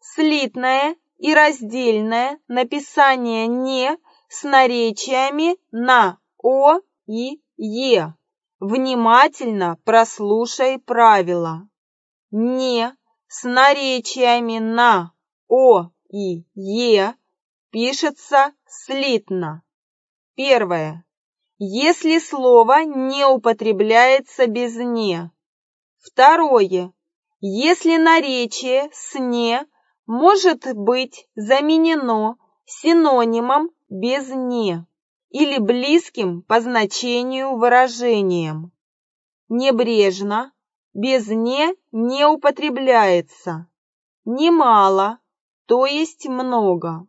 слитное и раздельное написание «не» с наречиями на «о» и «е». Внимательно прослушай правила. «Не» с наречиями на «о» и «е» пишется слитно. Первое. Если слово не употребляется без «не». Второе. Если наречие с «не» может быть заменено синонимом без «не» или близким по значению выражением. Небрежно, без «не» не употребляется. Немало, то есть много.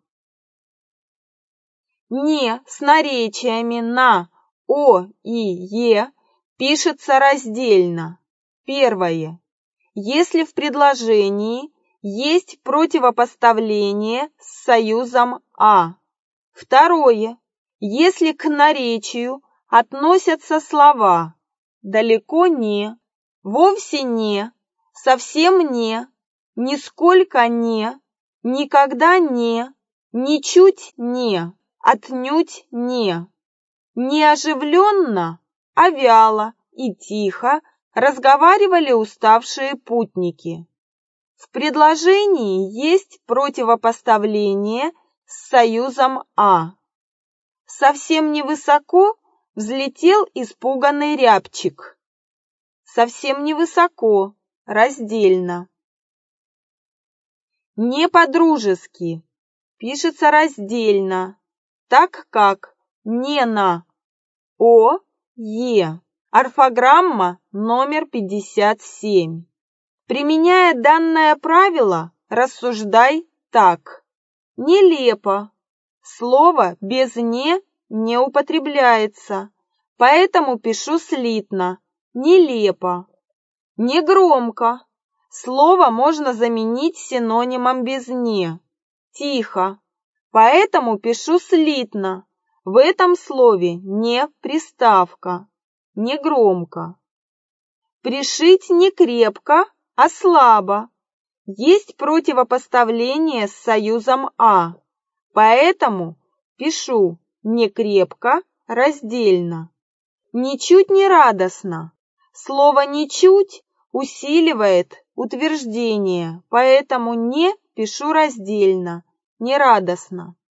«Не» с наречиями на «о» и «е» пишется раздельно. Первое. Если в предложении есть противопоставление с союзом «а». Второе. Если к наречию относятся слова «далеко не», «вовсе не», «совсем не», «нисколько не», «никогда не», «ничуть не», «отнюдь не». Неоживленно, а вяло и тихо разговаривали уставшие путники. В предложении есть противопоставление с союзом «а». Совсем невысоко взлетел испуганный рябчик. Совсем невысоко, раздельно. Не по-дружески пишется раздельно, так как не на «о», «е». Орфограмма номер 57. Применяя данное правило, рассуждай так. Нелепо. Слово без не употребляется, поэтому пишу слитно. Нелепо. Негромко. Слово можно заменить синонимом без «не». Тихо. Поэтому пишу слитно. В этом слове «не» приставка. Негромко. Пришить не крепко, а слабо. Есть противопоставление с союзом «а». Поэтому пишу не крепко, раздельно. Ничуть не радостно. Слово «ничуть» усиливает утверждение, поэтому не пишу раздельно, нерадостно.